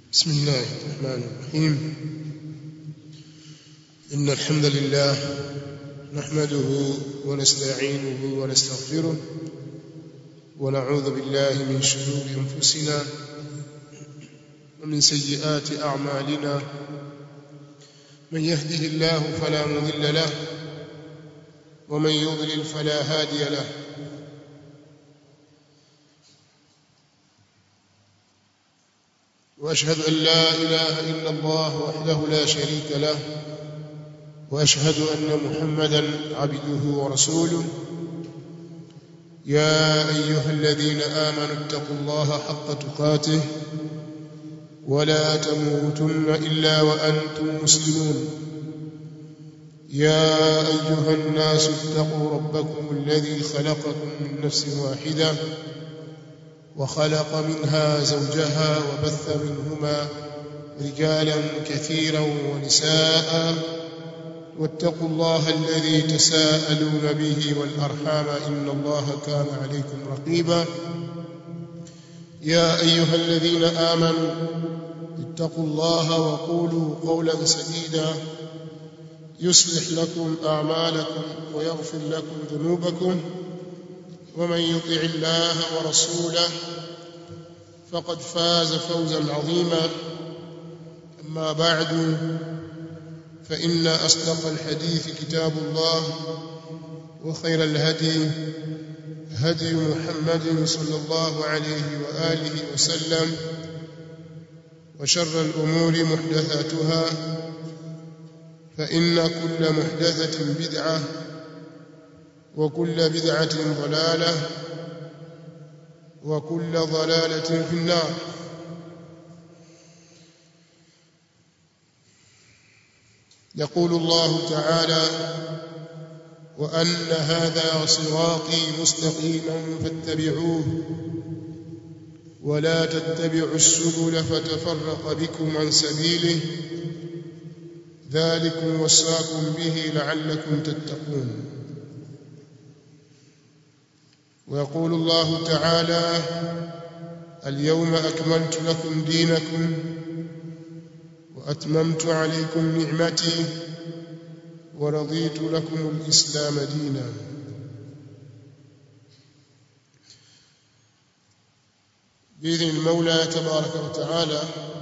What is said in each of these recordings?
بسم الله الرحمن الرحيم. إن الحمد لله نحمده ونستعينه ونستغفره ونعوذ بالله من شرور أنفسنا ومن سيئات أعمالنا. من يهده الله فلا مضل له ومن يضلل فلا هادي له. وأشهد أن لا إله إلا الله وحده لا شريك له وأشهد أن محمدا عبده ورسوله. يا أيها الذين آمنوا اتقوا الله حق تقاته ولا تموتن إلا وأنتم مسلمون. يا أيها الناس اتقوا ربكم الذي خلقكم من نفس واحدة وخلق منها زوجها وبث منهما رجالا كثيرا ونساء. واتقوا الله الذي تساءلون به والأرحام إن الله كان عليكم رقيبا. يا أيها الذين آمنوا اتقوا الله وقولوا قولا سديدا يصلح لكم أعمالكم ويغفر لكم ذنوبكم. ومن يطع الله ورسوله فقد فاز فوزا عظيما. أما بعد فإن أصدق الحديث كتاب الله وخير الهدي هدي محمد صلى الله عليه وآله وسلم وشر الأمور محدثاتها فإن كل محدثة بدعة وكل بدعة ضلالة وكل ضلالة في النار. يقول الله تعالى: وأن هذا صراطي مستقيما فاتبعوه ولا تتبعوا السبل فتفرق بكم عن سبيله ذلكم وصاكم به لعلكم تتقون. ويقول الله تعالى: اليوم أكملت لكم دينكم وأتممت عليكم نعمتي ورضيت لكم الإسلام دينا. بإذن المولى تبارك وتعالى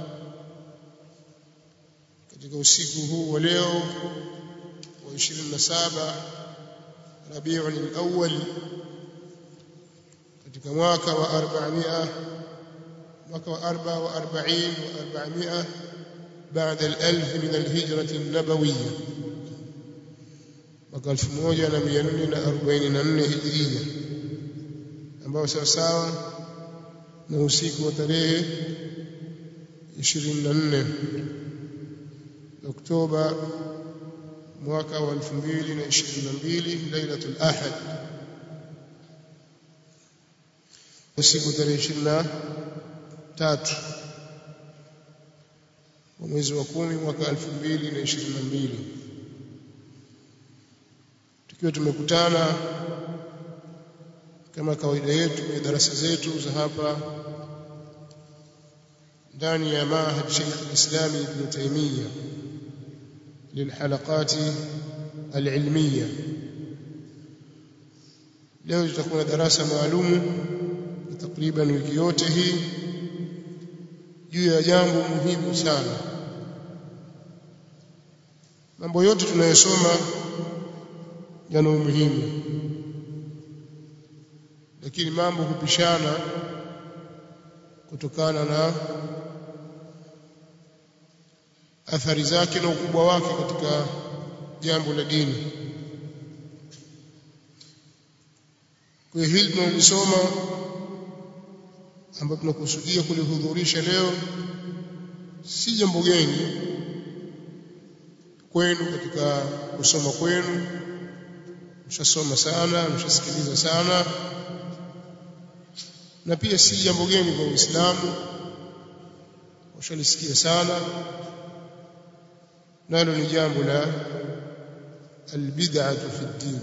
katika usiku huu wa leo wa 27 Rabiul Awwal katika mwaka wa 444 بعد الألف من الهجرة النبوية mwaka 1444 Hijria, ambao sawa na usiku wa tarehe 24 Oktoba mwaka wa 2022 Lailatul Ahad, usiku tarehe 23 wa mwezi wa 10 mwaka 2022, tukiwa tumekutana kama kawaida yetu kwenye darasa zetu za hapa ndani ya Mahad Sheikh al-Islam Ibn Taymiyyah للحلقات العلمية. leo tutakuwa na darasa maalum takriban wiki yote hii juu ya jambo muhimu sana. Mambo yote tunayosoma yana umuhimu, lakini mambo hupishana kutokana na athari zake na ukubwa wake katika jambo la dini. Kwa hiyo hili tunalisoma ambapo tunakusudia kulihudhurisha leo si jambo geni kwenu katika kusoma kwenu. Mshasoma sana, mshasikiliza sana, na pia si jambo geni kwa Uislamu, washalisikia sana. nalo ni jambo la albid'atu fi ad-din,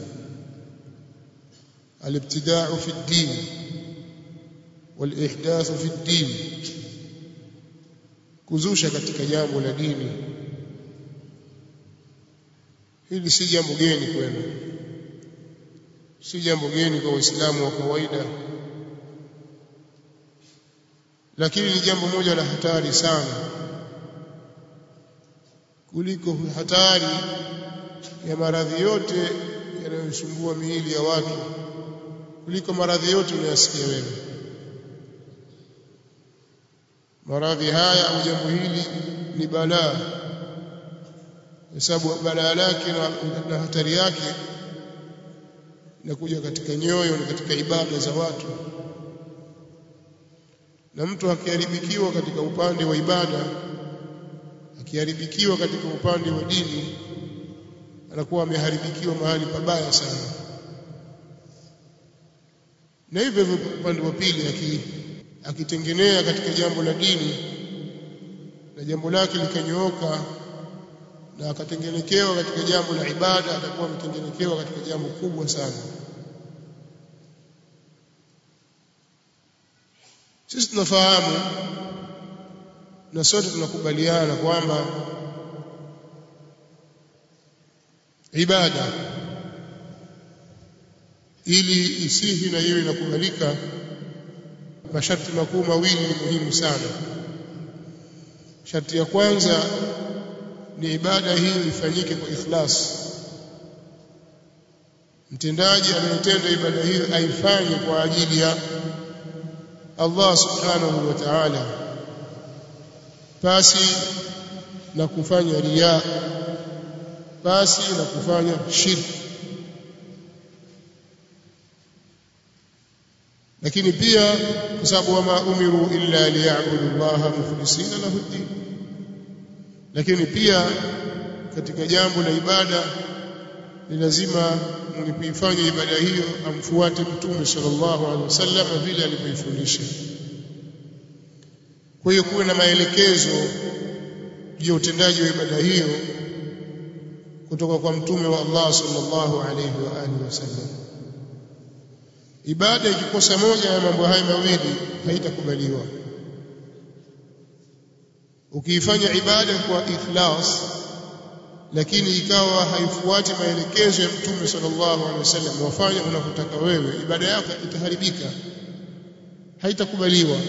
alibtida'u fi ad-din والإحداث في الدين, kuzusha katika jambo la dini. Hili si jambo geni kwenu, si jambo geni kwa Waislamu wa kawaida, lakini ni jambo moja la hatari sana kuliko hatari ya maradhi yote yanayosumbua miili ya watu, kuliko maradhi yote unayosikia wewe. Maradhi haya au jambo hili ni balaa, kwa sababu balaa lake na hatari yake inakuja katika nyoyo na katika ibada za watu. Na mtu akiharibikiwa katika upande wa ibada, akiharibikiwa katika upande wa dini, anakuwa ameharibikiwa mahali pabaya sana. Na hivyo upande wa pili akitengenea katika jambo la dini na jambo lake likanyooka, na akatengenekewa katika jambo la ibada, atakuwa ametengenekewa katika jambo kubwa sana. Sisi tunafahamu na sote tunakubaliana kwamba ibada ili isihi na iwe inakubalika, masharti makuu mawili ni muhimu sana. Sharti ya kwanza ni ibada hiyo ifanyike kwa ikhlas. Mtendaji anayetenda ibada hiyo aifanye kwa ajili ya Allah subhanahu wa ta'ala, basi na kufanya riya, basi na kufanya shirki. Lakini pia kwa sababu wama umiru illa liya'budu Allaha mukhlisina lahu ad-din. Lakini pia katika jambo la ibada ni lazima mlipoifanya ibada hiyo amfuate Mtume sallallahu alaihi wasallam vile alivyoifundisha. Kwa hiyo kuwe na maelekezo ya utendaji wa ibada hiyo kutoka kwa Mtume wa Allah sallallahu alaihi wa alihi wasallam. Ibada ikikosa moja ya mambo haya mawili haitakubaliwa. Ukiifanya ibada kwa ikhlas lakini ikawa haifuati maelekezo ya Mtume sallallahu alaihi wasallam, wafanya unavyotaka wewe, ibada yako itaharibika, haitakubaliwa.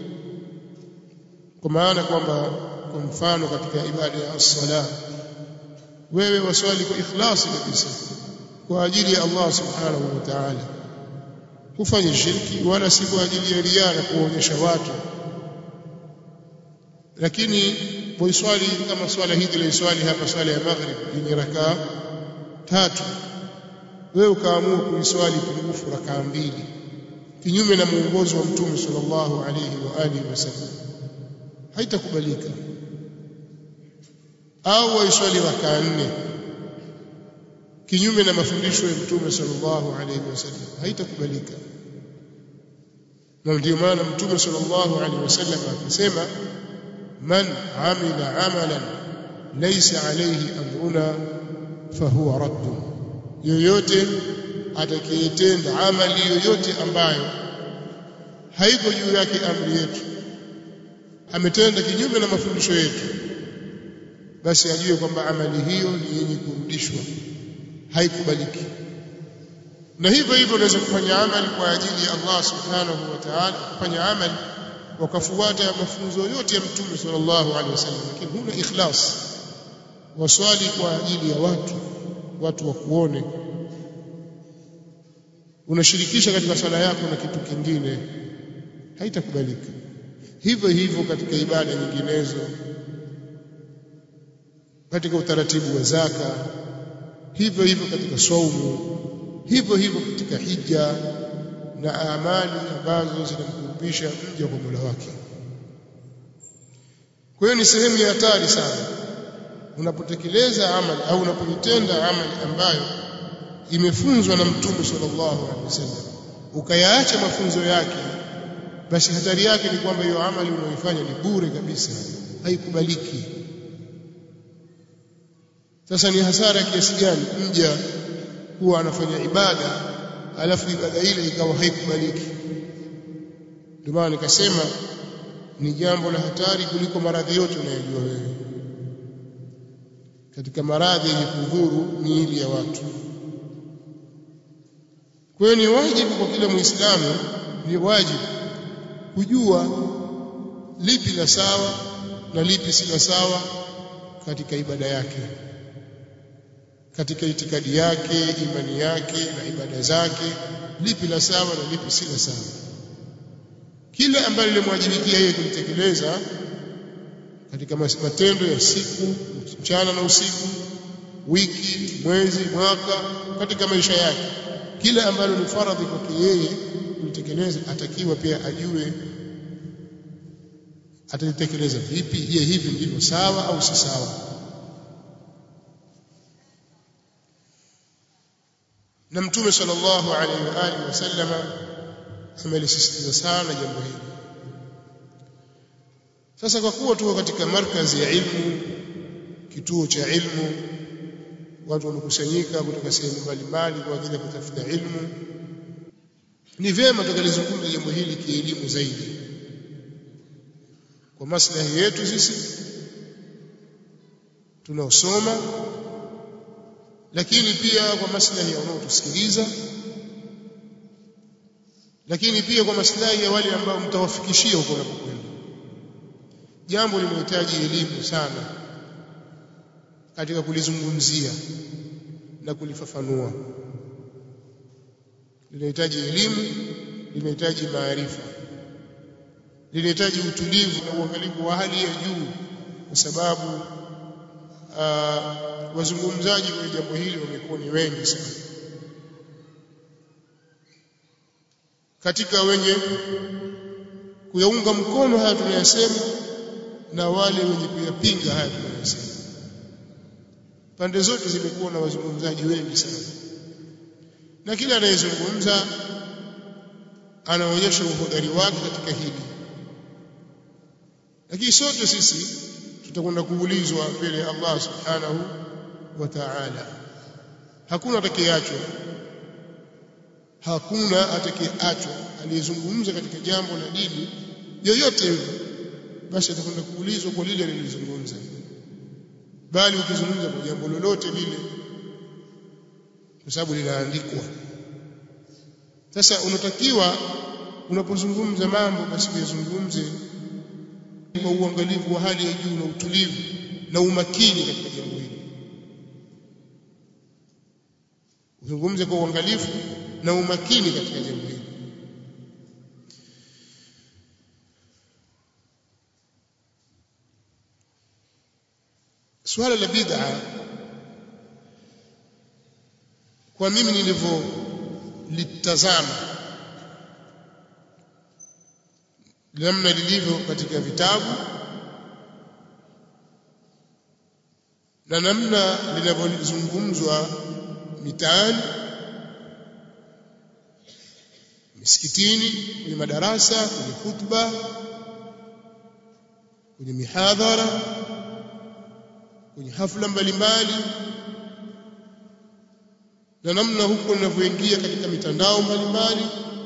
Kwa maana kwamba kwa mfano katika ibada ya as-sala, wewe waswali kwa ikhlasi kabisa kwa ajili ya Allah subhanahu wa ta'ala, hufanye shirki wala si kwa ajili ya riya na kuonyesha watu. Lakini boiswali kama swala hili la swali hapa, swala ya maghrib yenye rakaa 3, wewe ukaamua kuiswali pungufu rakaa 2 kinyume na muongozo wa Mtume sallallahu alayhi wa alihi wasallam, haitakubalika. Au waiswali rakaa 4 kinyume na mafundisho ya Mtume sallallahu alayhi wasallam, haitakubalika. Na ndio maana Mtume sallallahu alayhi wasallam akasema, man amila amalan laysa alayhi amruna fahuwa radd. Yoyote atakayetenda amali yoyote ambayo haiko juu yake amri yetu, ametenda kinyume na mafundisho yetu, basi ajue kwamba amali hiyo ni yenye kurudishwa, haikubaliki. Na hivyo hivyo unaweza kufanya amali kwa ajili ya Allah subhanahu wa ta'ala, kufanya amali wakafuata mafunzo yote ya Mtume sallallahu alaihi wasallam, lakini huna ikhlas, waswali kwa ajili ya watu wakuone, unashirikisha katika sala yako na kitu kingine, haitakubalika. Hivyo hivyo katika ibada nyinginezo, katika utaratibu wa zaka, hivyo hivyo katika saumu, hivyo hivyo katika hija na amali ambazo zinamkurubisha mja kwa Mola wake. Kwa hiyo ni sehemu ya hatari sana unapotekeleza amali au unapotenda amali ambayo imefunzwa na Mtume sallallahu alaihi wasallam, ukayaacha mafunzo yake, basi hatari yake ni kwamba hiyo amali unayoifanya ni bure kabisa, haikubaliki. Sasa ni hasara kiasi gani mja huwa anafanya ibada alafu ibada ile ikawa haikubaliki. Ndio maana nikasema ni jambo la hatari kuliko maradhi yote unayojua wewe. Katika maradhi yenye kudhuru miili ya watu. Kwa hiyo ni wajibu kwa kila Muislamu, ni wajibu kujua lipi la sawa na lipi si la sawa katika ibada yake, katika itikadi yake, imani yake na ibada zake, lipi la sawa na lipi si la sawa. Kila ambalo limwajibikia yeye kulitekeleza katika matendo ya siku, mchana na usiku, wiki, mwezi, mwaka, katika maisha yake, kila ambalo ni faradhi kwake yeye kulitekeleza, atakiwa pia ajue atalitekeleza vipi. Je, hivi ndivyo sawa au si sawa? Na Mtume sallallahu alaihi wa alihi wasallama amelisisitiza sana jambo hili. Sasa kwa kuwa tuko katika markazi ya ilmu, kituo cha ilmu, watu wamekusanyika kutoka sehemu mbalimbali kwa ajili ya kutafuta ilmu, ni vyema tukalizungumza jambo hili kielimu zaidi, kwa maslahi yetu sisi tunaosoma, lakini pia kwa maslahi ya wanaotusikiliza, lakini pia kwa maslahi ya wale ambao mtawafikishia huko unapokwenda. Jambo linahitaji elimu sana katika kulizungumzia na kulifafanua. Linahitaji elimu, linahitaji maarifa, linahitaji utulivu na uangalifu wa hali ya juu, kwa sababu wazungumzaji kwenye jambo hili wamekuwa ni wengi sana. Katika wenye kuyaunga mkono haya tunayosema na wale wenye kuyapinga haya tunayosema, pande zote zimekuwa na wazungumzaji wengi sana, na kila anayezungumza anaonyesha uhodari wake katika hili. Lakini sote sisi tutakwenda kuulizwa mbele ya Allah subhanahu wa ta'ala. Hakuna atakayeachwa, hakuna atakayeachwa aliyezungumza katika jambo la dini yoyote hilo, basi atakwenda kuulizwa kwa lile alilozungumza. Bali ukizungumza kwa jambo lolote lile, kwa sababu linaandikwa. Sasa unatakiwa unapozungumza mambo, basi uzungumze kwa uangalifu wa hali ya juu na utulivu na umakini katika jambo hili. Uzungumze kwa uangalifu na umakini katika jambo hili. Swala la bid'a, kwa mimi nilivyolitazama, namna lilivyo katika vitabu na namna linavyozungumzwa mitaani, misikitini, kwenye madarasa, kwenye khutba, kwenye mihadhara, kwenye hafla mbalimbali, na namna huko linavyoingia katika mitandao mbalimbali,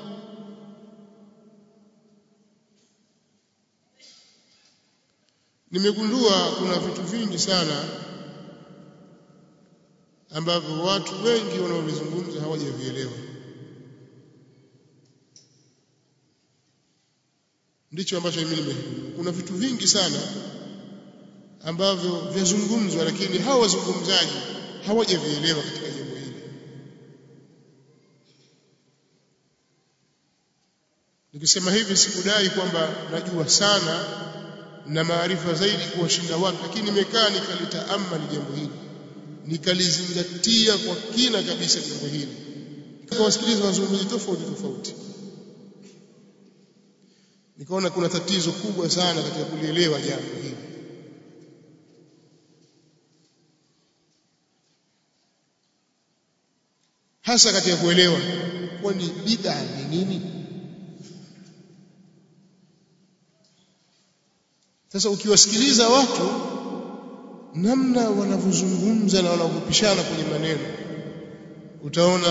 nimegundua kuna vitu vingi sana ambavyo watu wengi wanaovizungumza hawajavielewa. Ndicho ambacho mimi nimegundua. Kuna vitu vingi sana ambavyo vyazungumzwa, lakini hawa wazungumzaji hawajavielewa katika jambo hili. Nikisema hivi sikudai kwamba najua sana na maarifa zaidi kuwashinda watu, lakini nimekaa nikalitaamali jambo hili, nikalizingatia kwa kina kabisa jambo hili, nikawasikiliza wazungumzaji tofauti, nikaona kuna tatizo kubwa sana katika kulielewa jambo hili. Hasa katika kuelewa kwani bid'a ni nini. Sasa ukiwasikiliza watu namna wanavyozungumza na wanavyopishana kwenye maneno, utaona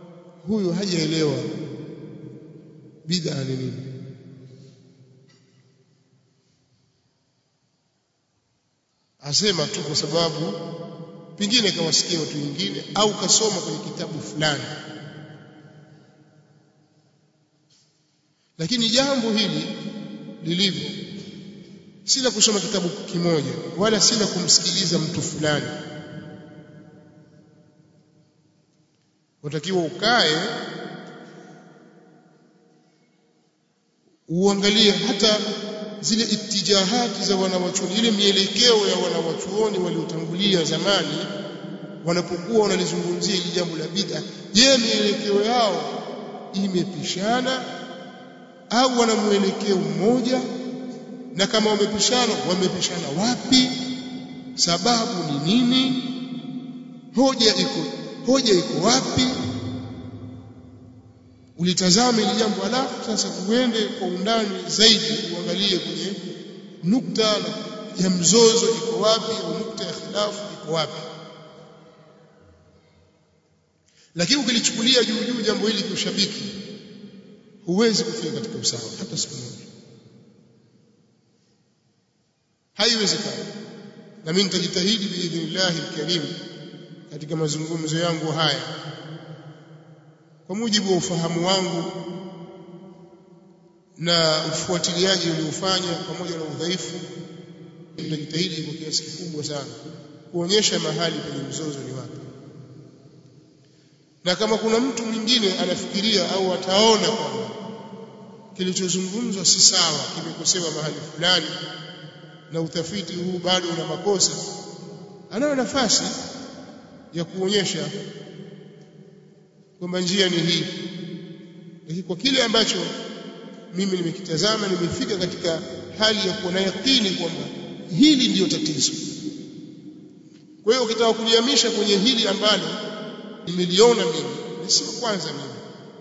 huyu hajaelewa bid'a ni nini. asema tu kwa sababu pengine kawasikia watu wengine au kasoma kwenye kitabu fulani. Lakini jambo hili lilivyo si la kusoma kitabu kimoja wala si la kumsikiliza mtu fulani. Unatakiwa ukae uangalie hata zile itijahati za wanawachuoni, ile mielekeo ya wanawachuoni waliotangulia zamani wanapokuwa wanalizungumzia hili jambo la bid'a. Je, mielekeo yao imepishana au wana mwelekeo mmoja? Na kama wamepishana wapi? Sababu ni nini? Hoja iko wapi? Ulitazame ile jambo, alafu sasa uende kwa undani zaidi uangalie kwenye nukta ya mzozo iko wapi au nukta ya khilafu iko wapi. Lakini ukilichukulia juu jambo hili kiushabiki, huwezi kufika katika usawa hata siku moja, haiwezekani. Na mimi nitajitahidi biidhnillah alkarim katika mazungumzo yangu haya kwa mujibu wa ufahamu wangu na ufuatiliaji uliofanya pamoja na udhaifu, nitajitahidi kwa kiasi kikubwa sana kuonyesha mahali penye mzozo ni wapi. Na kama kuna mtu mwingine anafikiria au ataona kwamba kilichozungumzwa si sawa, kimekosewa mahali fulani na utafiti huu bado una makosa, anayo nafasi ya kuonyesha kwamba njia ni hii. Lakini kwa kile ambacho mimi nimekitazama, nimefika katika hali ya kuwa na yakini kwamba hili ndiyo tatizo. Kwa hiyo ukitaka kunihamisha kwenye hili ambalo nimeliona mimi, sio kwanza mimi,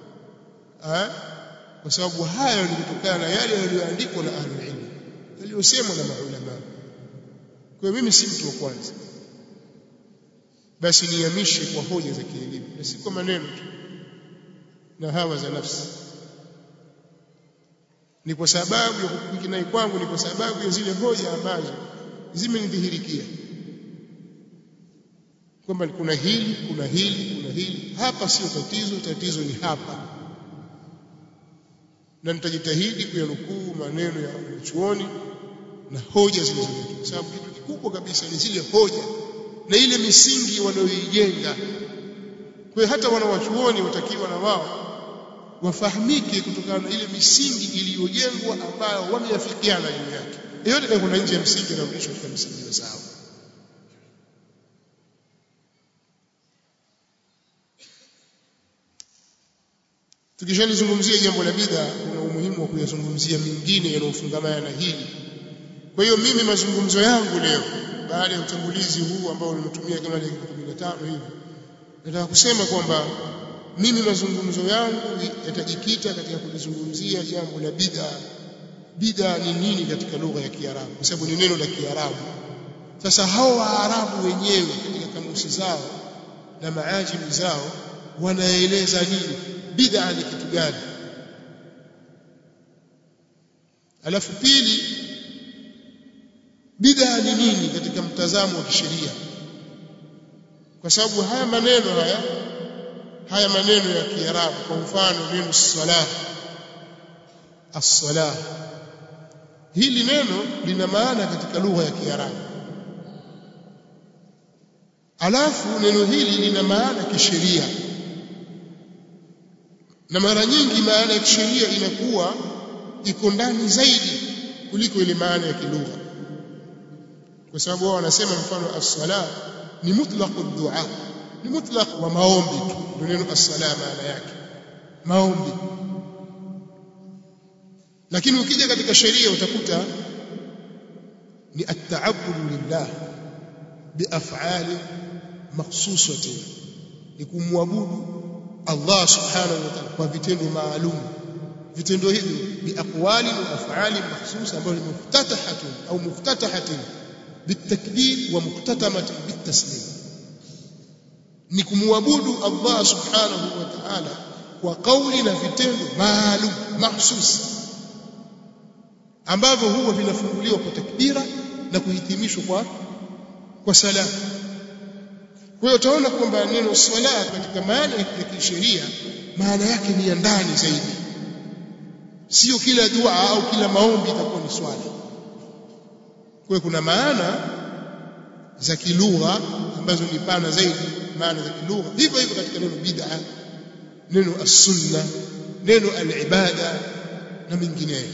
kwa sababu hayo ni kutokana na yale yaliyoandikwa na ahlul ilm, yaliyosemwa na maulama. Kwa hiyo mimi si mtu wa kwanza, basi nihamishe kwa hoja za kielimu na si kwa maneno tu na hawa za nafsi. Ni kwa sababu ya kukinai kwangu, ni kwa sababu ya zile hoja ambazo zimenidhihirikia kwamba kuna hili, kuna hili, kuna hili. Hapa sio tatizo, tatizo ni hapa. Na nitajitahidi kuyanukuu maneno ya wanachuoni na hoja zilizoletwa, kwa sababu kitu kikubwa kabisa ni zile hoja na ile misingi wanayoijenga. Kwa hiyo hata wanawachuoni watakiwa na wao wafahamike kutokana na ile misingi iliyojengwa ambayo wameyafikiana juu yake. Yote kama kuna nje ya msingi na kurudishwa katika msingi sawa. Tukishalizungumzia jambo la bid'a, kuna umuhimu wa kuyazungumzia mengine yanayofungamana na hili. Kwa hiyo mimi mazungumzo yangu leo baada ya utangulizi huu ambao nimetumia kama dakika 15 hivi, nataka kusema kwamba mimi mazungumzo yangu yatajikita katika kulizungumzia jambo la bid'a. Bid'a ni nini katika lugha ya Kiarabu? Kwa sababu ni neno la Kiarabu. Sasa hao Waarabu wenyewe katika kamusi zao na maajimi zao wanaeleza nini bid'a ni kitu gani? Alafu pili, bid'a ni nini katika mtazamo wa kisheria? Kwa sababu haya maneno ya Kiarabu, kwa mfano neno salah, as-salah, hili neno lina maana katika lugha ya Kiarabu. Alafu neno hili lina maana kisheria, na mara nyingi maana ya kisheria inakuwa iko ndani zaidi kuliko ile maana ya kilugha, kwa sababu wao wanasema mfano as-salah ni mutlaqu dua, ni mutlaq wa maombi tu, ndio neno as-salah maana yake maombi. Lakini ukija katika sheria utakuta ni at-ta'abbud lillah biaf'ali makhsusatin, ni kumwabudu Allah subhanahu wa ta'ala kwa vitendo maalum. Vitendo hivi biaqwali wa af'ali makhsusa ambayo ni muftatahatun au muftatahatin bitakbir wa muqtatamatin bitaslim, ni kumwabudu Allah subhanahu wa ta'ala kwa kauli na vitendo maalum mahsus ambavyo huwa vinafunguliwa kwa takbira na kuhitimishwa kwa sala. Kwa hiyo utaona kwamba neno swala katika maana ya kisheria maana yake ni ya ndani zaidi, sio kila dua au kila maombi itakuwa ni swala. Kwa hiyo kuna maana za kilugha ambazo ni pana zaidi, maana za kilugha. Hivyo hivyo katika neno bid'a, neno as-sunna, neno al-ibada na mengineyo.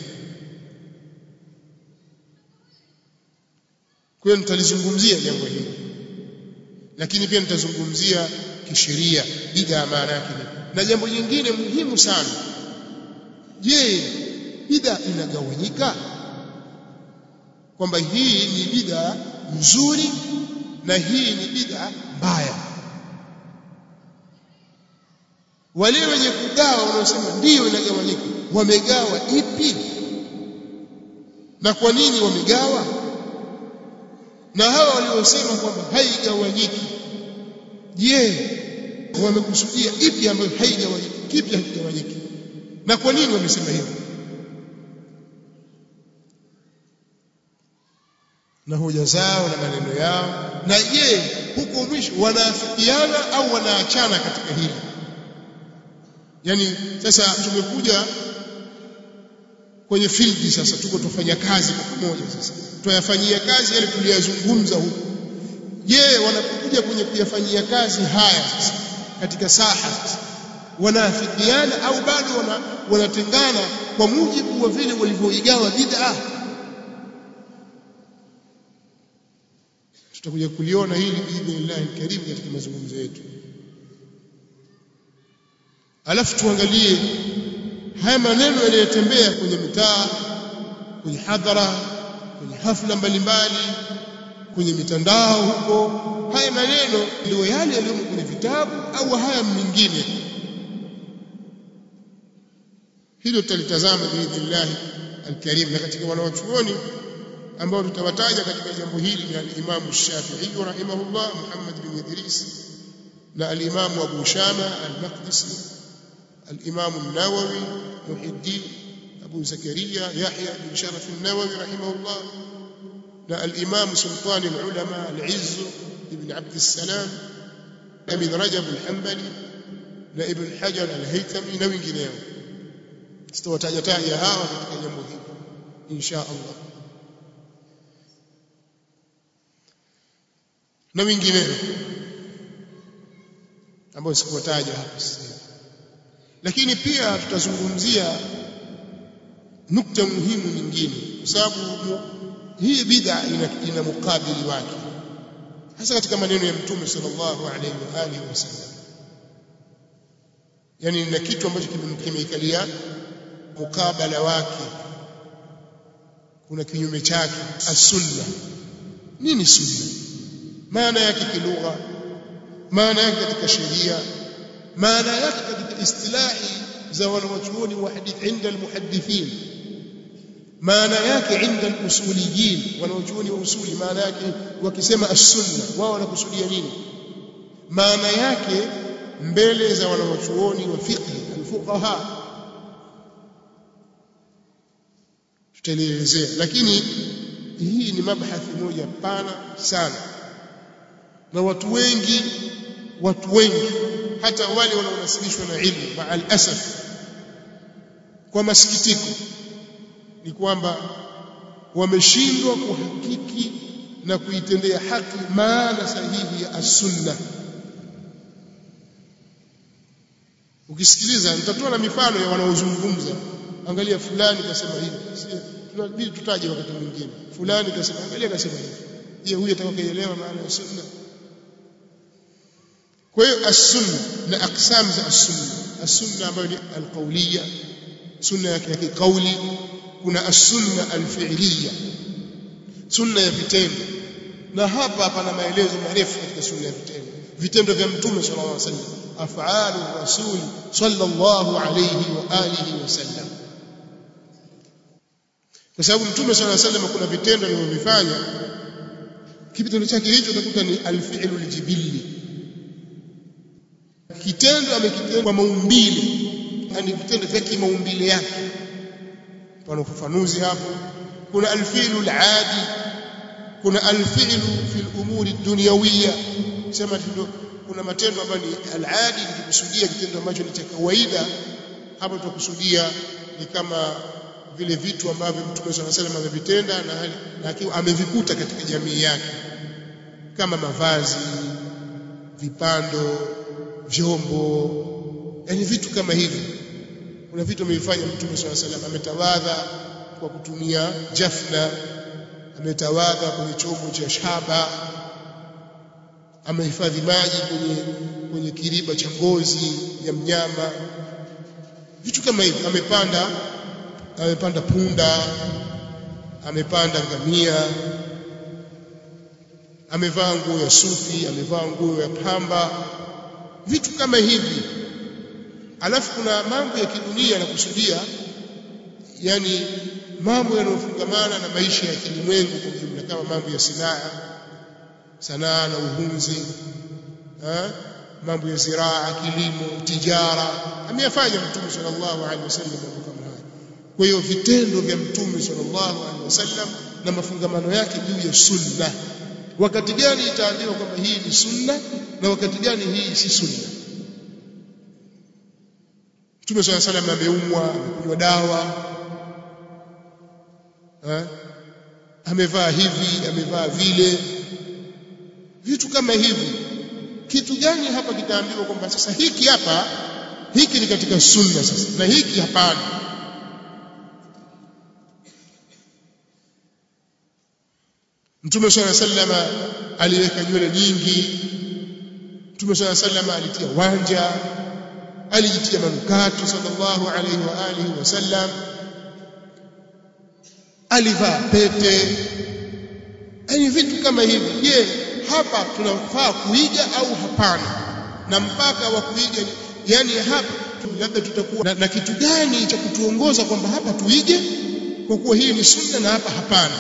Kwa hiyo nitalizungumzia jambo hili, lakini pia nitazungumzia kisheria bid'a maana yake nini. Na jambo jingine muhimu sana, je, bid'a inagawanyika kwamba hii ni bid'a nzuri na hii ni bid'a mbaya? Wale wenye kugawa wanaosema ndio inagawanyika, wamegawa ipi na kwa nini wamegawa? Na hawa waliosema kwamba haigawanyiki, je, wamekusudia ipi ambayo haigawanyiki, kipi hakigawanyiki, na kwa nini wamesema hivyo? Na hoja zao na maneno yao. Na je, huko mwisho wanaafikiana au wanaachana katika hili? Yani sasa tumekuja kwenye field, sasa tuko tufanya kazi kwa pamoja, sasa tuyafanyia kazi yale tuliyozungumza huko. Je, wanapokuja kwenye kuyafanyia kazi haya sasa katika saha, sasa wanaafikiana au bado wanatengana kwa mujibu wa vile walivyoigawa bid'a? Tutakuja kuliona hili biidhnillah alkarim katika mazungumzo yetu. Alafu tuangalie haya maneno yanayotembea kwenye mitaa, kwenye hadhara, kwenye hafla mbalimbali, kwenye mitandao huko. Haya maneno ndio yale yaliyomo kwenye vitabu au haya mengine? Hilo tutalitazama biidhnillah alkarim. Na katika wanawachuoni ambao tutawataja katika jambo hili ni al-Imam Shafi'i rahimahullah, Muhammad bin Idris, na al-Imam Abu Shama al-Maqdisi, al-Imam an-Nawawi Muhiddin Abu Zakaria Yahya bin Sharaf an-Nawawi rahimahullah, na al-Imam Sultan al-Ulama al-Izz ibn Abd as-Salam, Ibn Rajab al-Hanbali, na Ibn Hajar al-Haythami na wengineo. Tutawataja hawa katika jambo hili insha Allah, na wengineo ambao sikuwataja hapa sasa. Lakini pia tutazungumzia nukta muhimu nyingine, kwa sababu hii bid'a ina mukabili wake, hasa katika maneno ya Mtume sallallahu alaihi wa alihi wasallam. Yani ni kitu ambacho kimeikalia mukabala wake, kuna kinyume chake. As-sunna, nini sunna? Maana yake kilugha, maana yake katika sheria, maana yake katika istilahi za wanawachuoni wa hadith inda almuhaddithin, maana yake inda alusuliyin, wanawachuoni wa usuli. Maana yake wakisema as-sunna wao wanakusudia nini? Maana yake mbele za wanawachuoni wa fiqh alfuqaha tutaelezea, lakini hii ni mabhathi moja pana sana, na watu wengi hata wale wanaonasibishwa na ilmu, ma'al asaf, kwa masikitiko, ni kwamba wameshindwa kuhakiki na kuitendea haki maana sahihi ya as-sunna. Ukisikiliza, nitatoa na mifano ya wanaozungumza, angalia fulani kasema hivi, tunabidi tutaje wakati mwingine, fulani kasema, angalia kasema hivi. Je, huyu atakayeelewa maana ya sunna? Kwa hiyo as-sunna na aqsam za as-sunna, as-sunna ambayo ni al-qawliya, sunna yake kauli. Kuna as-sunna al-fi'liya, sunna ya vitendo, na hapa pana maelezo marefu katika sunna ya vitendo, vitendo vya Mtume sallallahu alaihi wasallam, af'alu rasul sallallahu alaihi wa alihi wasallam. Kwa sababu Mtume sallallahu alaihi wasallam kuna vitendo alivyofanya, kitendo chake hicho utakuta ni al-fi'lu al-jibilli, kitendo amekitenda kwa maumbile, yani vitendo vya kimaumbile yake. Pana ufafanuzi hapo. Kuna al-fi'lu al-adi, kuna alfi'lu fil umuri dunyawiyya, sema kuna matendo ambayo ni al-adi, nikikusudia kitendo ambacho ni cha kawaida. Hapo tutakusudia ni kama vile vitu ambavyo Mtume swalla salam amevitenda na akiwa amevikuta katika jamii yake, kama mavazi, vipando, vyombo, yani vitu kama hivi. Kuna vitu amevifanya Mtume swalla salam, ametawadha kwa kutumia jafna, ametawadha kwenye chombo cha shaba, amehifadhi maji kwenye kiriba cha ngozi ya mnyama, vitu kama hivi. Amepanda punda, amepanda ngamia, amevaa nguo ya sufi, amevaa nguo ya pamba, vitu kama hivi. Alafu kuna mambo ya kidunia na kusudia, yani mambo yanayofungamana na maisha ya kilimwengu kwa ujumla, kama mambo ya sanaa na uhunzi, mambo ya ziraa, kilimo, tijara, ameyafanya Mtume sallallahu alaihi wasallam mambo kama haya. Kwa hiyo vitendo vya Mtume sallallahu alaihi wasallam na mafungamano yake juu ya sunna, wakati gani itaambiwa kwamba hii ni sunna na wakati gani hii si sunna. Mtume sallallahu alaihi wasallam ameumwa, amekunywa dawa, amevaa hivi, amevaa vile, vitu kama hivi. Kitu gani hapa kitaambiwa kwamba sasa hiki hapa, hiki ni katika sunna sasa na hiki hapana? Mtume sallallahu alaihi wasallam aliweka nywele nyingi, Mtume sallallahu alaihi wasallam alitia wanja, alijitia manukato sallallahu alaihi wa alihi wasallam, alivaa pete, yani vitu kama hivi. Je, hapa tunafaa kuiga au hapana? Na mpaka wa kuiga, yani hapa labda tutakuwa na kitu gani cha kutuongoza kwamba hapa tuige kwa kuwa hii ni sunna na hapa hapana?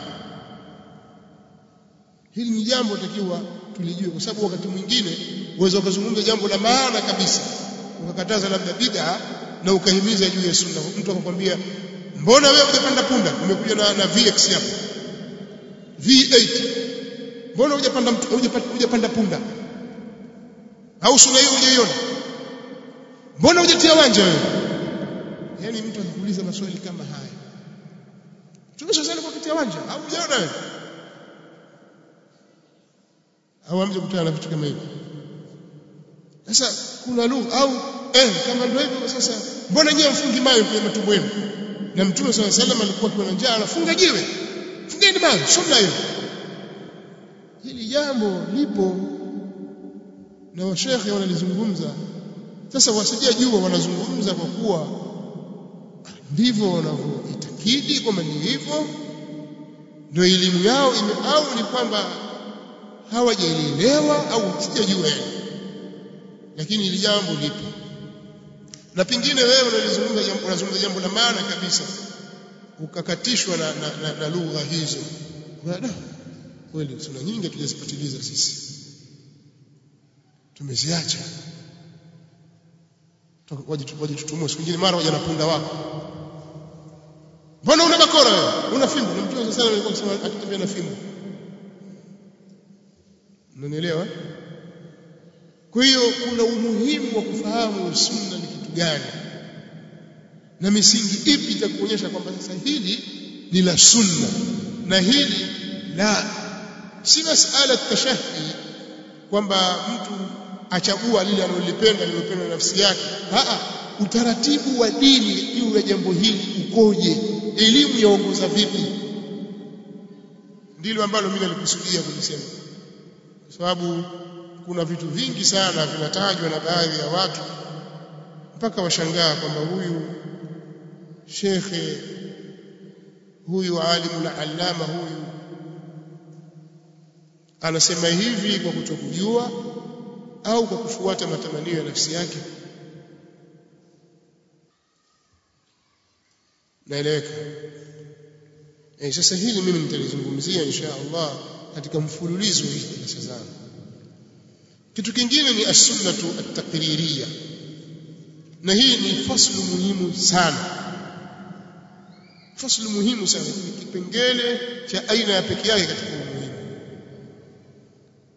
Hili ni jambo takiwa tulijue, kwa sababu wakati mwingine uweza ukazungumza jambo la maana kabisa, ukakataza labda bid'a na ukahimiza juu ya sunna. Mtu akakwambia, mbona wewe hujapanda punda, umekuja na VX hapo V8, mbona hujapanda punda? Au sunna hiyo hujaiona? Mbona hujatia wanja wewe? Yani mtu anakuuliza maswali kama haya, tumeshasema kwa kutia wanja au hujaona wewe? Au amje kutana na vitu kama hivyo. Sasa kuna lugha au kama ndio hivyo, sasa mbona nyewe mfungi mawe kwenye matumbo yenu? Na Mtume sallallahu alaihi wasallam alikuwa akiwa na njaa anafunga jiwe, fungeni mawe, sunna hiyo. Hili jambo lipo na washekhe wanalizungumza. Sasa wasijajua wanazungumza kwa kuwa ndivyo wanavyoitakidi kwamba ni hivyo, ndio elimu yao au ni kwamba hawajaelewa au sijajua. Lakini hili jambo lipo, na pengine wewe unazungumza jambo la maana kabisa, ukakatishwa na lugha hizo. Kweli sunna nyingi tujazipatiliza sisi, tumeziacha. Waje tutumue siku nyingine, mara waje na punda wako, mbona una bakora wewe, una fimbo? Na Mtume sasa alikuwa akisema akitembea na fimbo, unanielewa? Kwa hiyo kuna umuhimu wa kufahamu sunna ni kitu gani na misingi ipi itakuonyesha kwamba sasa hili ni la sunna na hili la. Si masala tashahi kwamba mtu achagua lile analolipenda na nafsi yake. Utaratibu wa dini juu ya jambo hili ukoje? Elimu yaongoza vipi? Ndilo ambalo mimi nalikusudia kulisema, kwa sababu kuna vitu vingi sana vinatajwa na baadhi ya watu mpaka washangaa kwamba huyu shekhe, huyu alimu na allama, huyu anasema hivi kwa kutokujua au kwa kufuata matamanio ya nafsi yake. Naeleweka? Sasa hili mimi nitalizungumzia insha Allah katika mfululizo hii darasa zangu. Kitu kingine ni as-sunnatu at-taqririyya, na hii ni faslu muhimu sana, faslu muhimu sana, ni kipengele cha aina ya pekee yake katika umuhimu.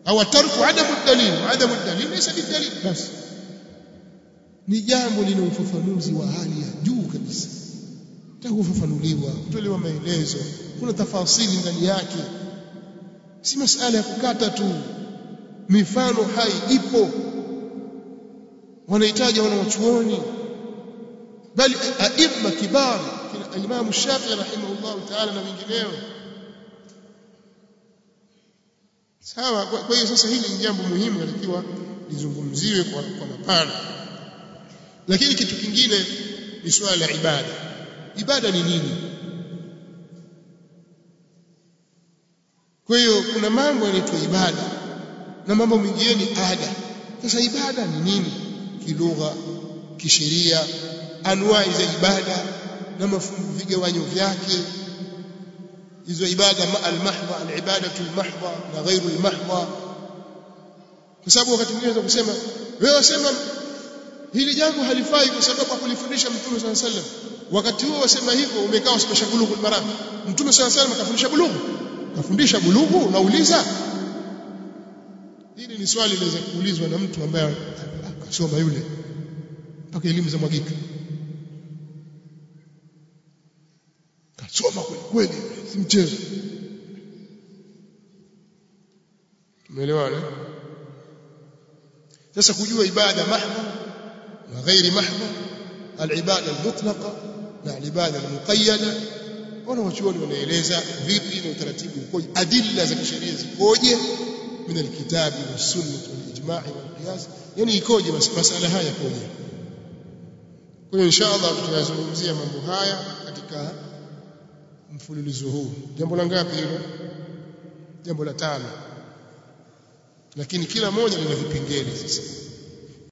au tarku adamu dalil laysa bidalil basi ni jambo lina ufafanuzi wa hali ya juu kabisa takufafanuliwa kutolewa maelezo kuna tafasili ndani yake si masala ya kukata tu mifano hai ipo wanahitaji wanawachuoni bali aima kibar kina Imam Shafi'i rahimahullah ta'ala na wengineo sawa kwa hiyo sasa hili ni jambo muhimu linatakiwa lizungumziwe kwa mapana lakini kitu kingine ni swala la ibada ni nini kwa hiyo kuna mambo yanaitwa ibada na mambo mengine ni ada sasa ibada ni nini kilugha kisheria anwai za ibada na mafungu vigawanyo vyake hizo ibada al-mahdha al-ibadatu al-mahdha na ghairu al-mahdha kwa sababu wakati mwingine unaweza kusema wewe wasema hili jambo halifai kwa sababu akulifundisha Mtume صلى الله عليه وسلم wakati huo wasema hivyo umekaa usipasha bulughu al-maram Mtume صلى الله عليه وسلم kafundisha bulughu unauliza hili ni swali linaweza kuulizwa na mtu ambaye akasoma yule mpaka elimu za mwagika kasoma kweli si mchezo tumeelewana sasa kujua ibada mahdha na ghairi mahdha al-ibada al-mutlaqa na al-ibada al-muqayyada wanawachuoni wanaeleza vipi na utaratibu ukoje adilla za kisheria zikoje min al-kitabi was-sunnah wal-ijma' wal-qiyas yani ikoje masala haya yakoje kwa hiyo inshallah tutazungumzia mambo haya katika mfululizo huu jambo la ngapi hilo jambo la 5 lakini kila moja lina vipengele sasa